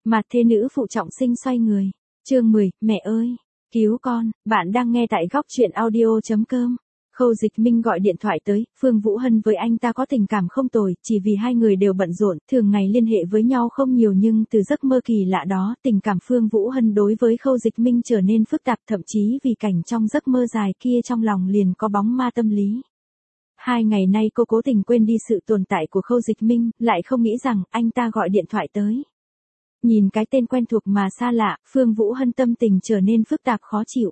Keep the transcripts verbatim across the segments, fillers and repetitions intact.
Mặt thế nữ phụ trọng sinh xoay người. Chương mười, mẹ ơi, cứu con, bạn đang nghe tại góc truyện audio.com. Khâu Dịch Minh gọi điện thoại tới, Phương Vũ Hân với anh ta có tình cảm không tồi, chỉ vì hai người đều bận rộn, thường ngày liên hệ với nhau không nhiều nhưng từ giấc mơ kỳ lạ đó, tình cảm Phương Vũ Hân đối với Khâu Dịch Minh trở nên phức tạp, thậm chí vì cảnh trong giấc mơ dài kia trong lòng liền có bóng ma tâm lý. Hai ngày nay cô cố tình quên đi sự tồn tại của Khâu Dịch Minh, lại không nghĩ rằng anh ta gọi điện thoại tới. Nhìn cái tên quen thuộc mà xa lạ, Phương Vũ Hân tâm tình trở nên phức tạp khó chịu.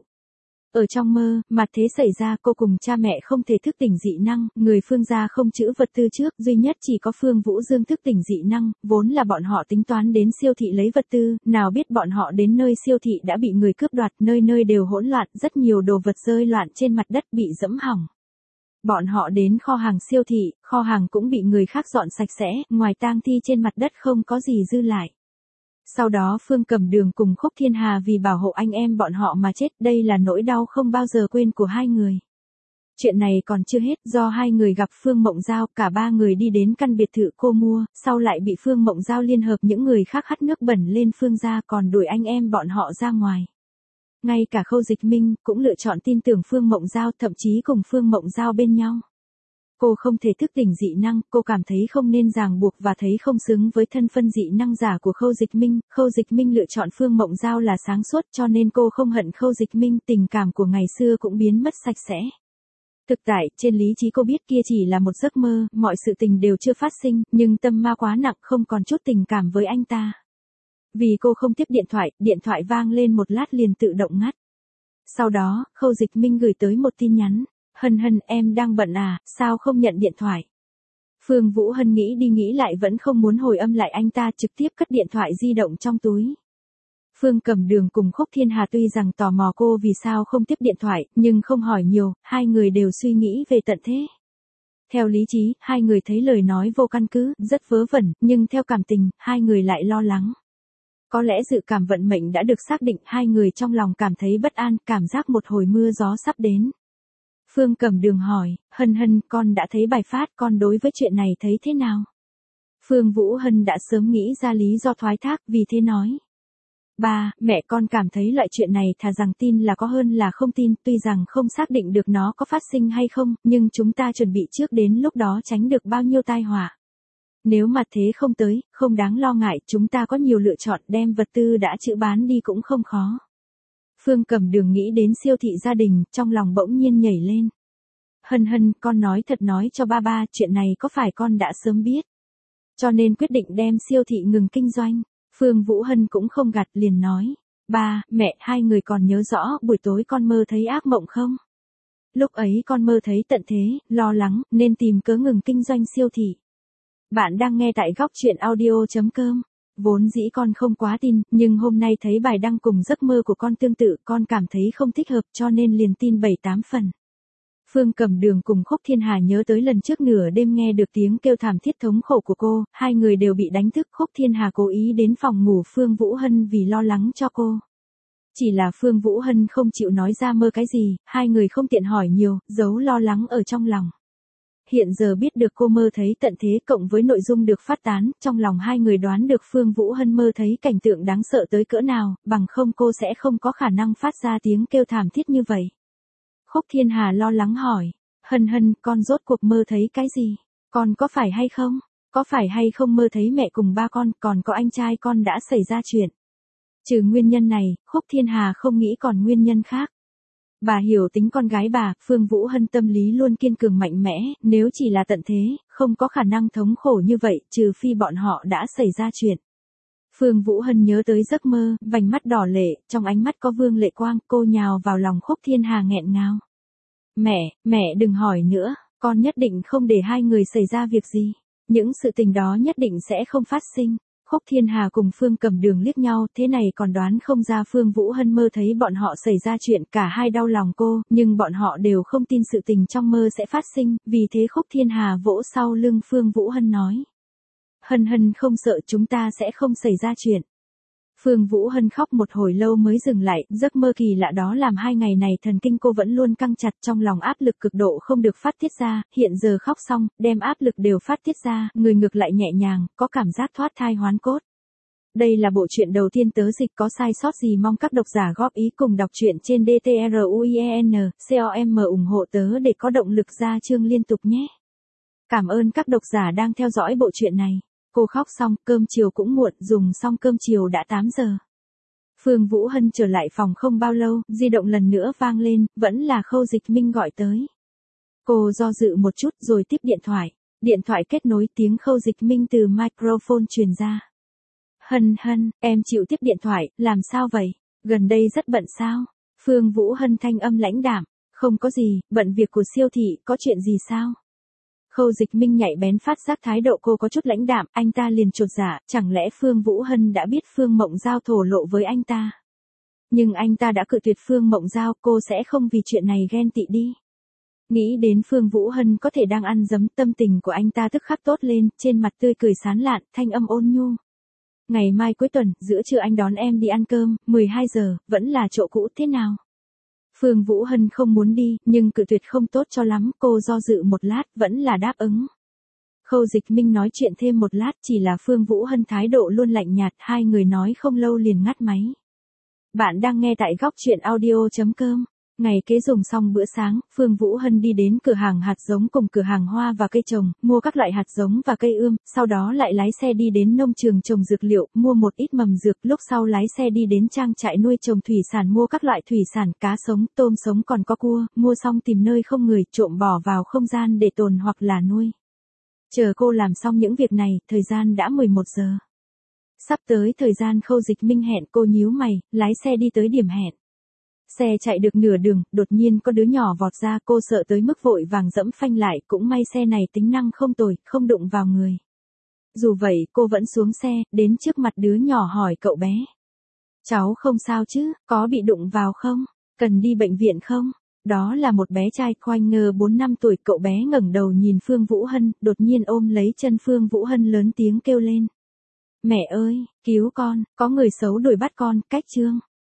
Ở trong mơ, mặt thế xảy ra cô cùng cha mẹ không thể thức tỉnh dị năng, người Phương gia không trữ vật tư trước, duy nhất chỉ có Phương Vũ Dương thức tỉnh dị năng, vốn là bọn họ tính toán đến siêu thị lấy vật tư, nào biết bọn họ đến nơi siêu thị đã bị người cướp đoạt, nơi nơi đều hỗn loạn, rất nhiều đồ vật rơi loạn trên mặt đất bị dẫm hỏng. Bọn họ đến kho hàng siêu thị, kho hàng cũng bị người khác dọn sạch sẽ, ngoài tang thi trên mặt đất không có gì dư lại. Sau đó Phương Cẩm Đường cùng Khúc Thiên Hà vì bảo hộ anh em bọn họ mà chết, đây là nỗi đau không bao giờ quên của hai người. Chuyện này còn chưa hết, do hai người gặp Phương Mộng Giao, cả ba người đi đến căn biệt thự cô mua, sau lại bị Phương Mộng Giao liên hợp những người khác hắt nước bẩn lên Phương gia còn đuổi anh em bọn họ ra ngoài. Ngay cả Khâu Dịch Minh cũng lựa chọn tin tưởng Phương Mộng Giao, thậm chí cùng Phương Mộng Giao bên nhau. Cô không thể thức tỉnh dị năng, cô cảm thấy không nên ràng buộc và thấy không xứng với thân phân dị năng giả của Khâu Dịch Minh. Khâu Dịch Minh lựa chọn Phương Mộng Giao là sáng suốt cho nên cô không hận Khâu Dịch Minh, tình cảm của ngày xưa cũng biến mất sạch sẽ. Thực tại, trên lý trí cô biết kia chỉ là một giấc mơ, mọi sự tình đều chưa phát sinh, nhưng tâm ma quá nặng không còn chút tình cảm với anh ta. Vì cô không tiếp điện thoại, điện thoại vang lên một lát liền tự động ngắt. Sau đó, Khâu Dịch Minh gửi tới một tin nhắn. Hân Hân, em đang bận à, sao không nhận điện thoại? Phương Vũ Hân nghĩ đi nghĩ lại vẫn không muốn hồi âm lại anh ta, trực tiếp cất điện thoại di động trong túi. Phương Cẩm Đường cùng Khúc Thiên Hà tuy rằng tò mò cô vì sao không tiếp điện thoại, nhưng không hỏi nhiều, hai người đều suy nghĩ về tận thế. Theo lý trí, hai người thấy lời nói vô căn cứ, rất vớ vẩn, nhưng theo cảm tình, hai người lại lo lắng. Có lẽ dự cảm vận mệnh đã được xác định, hai người trong lòng cảm thấy bất an, cảm giác một hồi mưa gió sắp đến. Phương Cẩm Đường hỏi, Hân Hân, con đã thấy bài phát, con đối với chuyện này thấy thế nào? Phương Vũ Hân đã sớm nghĩ ra lý do thoái thác, vì thế nói. Ba, mẹ con cảm thấy loại chuyện này thà rằng tin là có hơn là không tin, tuy rằng không xác định được nó có phát sinh hay không, nhưng chúng ta chuẩn bị trước đến lúc đó tránh được bao nhiêu tai họa. Nếu mà thế không tới, không đáng lo ngại, chúng ta có nhiều lựa chọn, đem vật tư đã trữ bán đi cũng không khó. Phương Cẩm Đường nghĩ đến siêu thị gia đình, trong lòng bỗng nhiên nhảy lên. Hân Hân, con nói thật nói cho ba ba, chuyện này có phải con đã sớm biết? Cho nên quyết định đem siêu thị ngừng kinh doanh. Phương Vũ Hân cũng không gạt liền nói. Ba, mẹ, hai người còn nhớ rõ buổi tối con mơ thấy ác mộng không? Lúc ấy con mơ thấy tận thế, lo lắng, nên tìm cớ ngừng kinh doanh siêu thị. Bạn đang nghe tại góc truyện audio.com. Vốn dĩ con không quá tin, nhưng hôm nay thấy bài đăng cùng giấc mơ của con tương tự, con cảm thấy không thích hợp cho nên liền tin bảy tám phần. Phương Cẩm Đường cùng Khúc Thiên Hà nhớ tới lần trước nửa đêm nghe được tiếng kêu thảm thiết thống khổ của cô, hai người đều bị đánh thức. Khúc Thiên Hà cố ý đến phòng ngủ Phương Vũ Hân vì lo lắng cho cô. Chỉ là Phương Vũ Hân không chịu nói ra mơ cái gì, hai người không tiện hỏi nhiều, giấu lo lắng ở trong lòng. Hiện giờ biết được cô mơ thấy tận thế cộng với nội dung được phát tán, trong lòng hai người đoán được Phương Vũ Hân mơ thấy cảnh tượng đáng sợ tới cỡ nào, bằng không cô sẽ không có khả năng phát ra tiếng kêu thảm thiết như vậy. Khúc Thiên Hà lo lắng hỏi, Hân Hân, con rốt cuộc mơ thấy cái gì? Con có phải hay không? Có phải hay không mơ thấy mẹ cùng ba con, còn có anh trai con đã xảy ra chuyện? Trừ nguyên nhân này, Khúc Thiên Hà không nghĩ còn nguyên nhân khác. Bà hiểu tính con gái bà, Phương Vũ Hân tâm lý luôn kiên cường mạnh mẽ, nếu chỉ là tận thế, không có khả năng thống khổ như vậy, trừ phi bọn họ đã xảy ra chuyện. Phương Vũ Hân nhớ tới giấc mơ, vành mắt đỏ lệ, trong ánh mắt có vương lệ quang, cô nhào vào lòng Khúc Thiên Hà nghẹn ngào. Mẹ, mẹ đừng hỏi nữa, con nhất định không để hai người xảy ra việc gì. Những sự tình đó nhất định sẽ không phát sinh. Khúc Thiên Hà cùng Phương Cẩm Đường liếc nhau, thế này còn đoán không ra Phương Vũ Hân mơ thấy bọn họ xảy ra chuyện, cả hai đau lòng cô, nhưng bọn họ đều không tin sự tình trong mơ sẽ phát sinh, vì thế Khúc Thiên Hà vỗ sau lưng Phương Vũ Hân nói. Hân Hân không sợ, chúng ta sẽ không xảy ra chuyện. Phương Vũ Hân khóc một hồi lâu mới dừng lại, giấc mơ kỳ lạ đó làm hai ngày này thần kinh cô vẫn luôn căng chặt, trong lòng áp lực cực độ không được phát tiết ra, hiện giờ khóc xong, đem áp lực đều phát tiết ra, người ngược lại nhẹ nhàng, có cảm giác thoát thai hoán cốt. Đây là bộ truyện đầu tiên tớ dịch có sai sót gì mong các độc giả góp ý cùng đọc truyện trên đê tê rờ u i en com ủng hộ tớ để có động lực ra chương liên tục nhé. Cảm ơn các độc giả đang theo dõi bộ truyện này. Cô khóc xong, cơm chiều cũng muộn, dùng xong cơm chiều đã tám giờ. Phương Vũ Hân trở lại phòng không bao lâu, di động lần nữa vang lên, vẫn là Khâu Dịch Minh gọi tới. Cô do dự một chút rồi tiếp điện thoại. Điện thoại kết nối, tiếng Khâu Dịch Minh từ microphone truyền ra. Hân Hân, em chịu tiếp điện thoại, làm sao vậy? Gần đây rất bận sao? Phương Vũ Hân thanh âm lãnh đạm. Không có gì, bận việc của siêu thị, có chuyện gì sao? Khâu Dịch Minh nhạy bén phát giác thái độ cô có chút lãnh đạm, anh ta liền chột dạ, chẳng lẽ Phương Vũ Hân đã biết Phương Mộng Giao thổ lộ với anh ta? Nhưng anh ta đã cự tuyệt Phương Mộng Giao, cô sẽ không vì chuyện này ghen tị đi. Nghĩ đến Phương Vũ Hân có thể đang ăn dấm, tâm tình của anh ta tức khắc tốt lên, trên mặt tươi cười sán lạn, thanh âm ôn nhu. Ngày mai cuối tuần, giữa trưa anh đón em đi ăn cơm, mười hai giờ, vẫn là chỗ cũ thế nào? Phương Vũ Hân không muốn đi, nhưng cự tuyệt không tốt cho lắm, cô do dự một lát, vẫn là đáp ứng. Khâu Dịch Minh nói chuyện thêm một lát, chỉ là Phương Vũ Hân thái độ luôn lạnh nhạt, hai người nói không lâu liền ngắt máy. Bạn đang nghe tại góc truyện audio chấm com. Ngày kế dùng xong bữa sáng, Phương Vũ Hân đi đến cửa hàng hạt giống cùng cửa hàng hoa và cây trồng, mua các loại hạt giống và cây ươm, sau đó lại lái xe đi đến nông trường trồng dược liệu, mua một ít mầm dược, lúc sau lái xe đi đến trang trại nuôi trồng thủy sản mua các loại thủy sản, cá sống, tôm sống còn có cua, mua xong tìm nơi không người, trộm bỏ vào không gian để tồn hoặc là nuôi. Chờ cô làm xong những việc này, thời gian đã mười một giờ. Sắp tới thời gian Khâu Dịch Minh hẹn, cô nhíu mày, lái xe đi tới điểm hẹn. Xe chạy được nửa đường, đột nhiên có đứa nhỏ vọt ra, cô sợ tới mức vội vàng dẫm phanh lại, cũng may xe này tính năng không tồi, không đụng vào người. Dù vậy, cô vẫn xuống xe, đến trước mặt đứa nhỏ hỏi cậu bé. Cháu không sao chứ, có bị đụng vào không? Cần đi bệnh viện không? Đó là một bé trai khoanh ngơ bốn năm tuổi, cậu bé ngẩng đầu nhìn Phương Vũ Hân, đột nhiên ôm lấy chân Phương Vũ Hân lớn tiếng kêu lên. Mẹ ơi, cứu con, có người xấu đuổi bắt con, cách chương.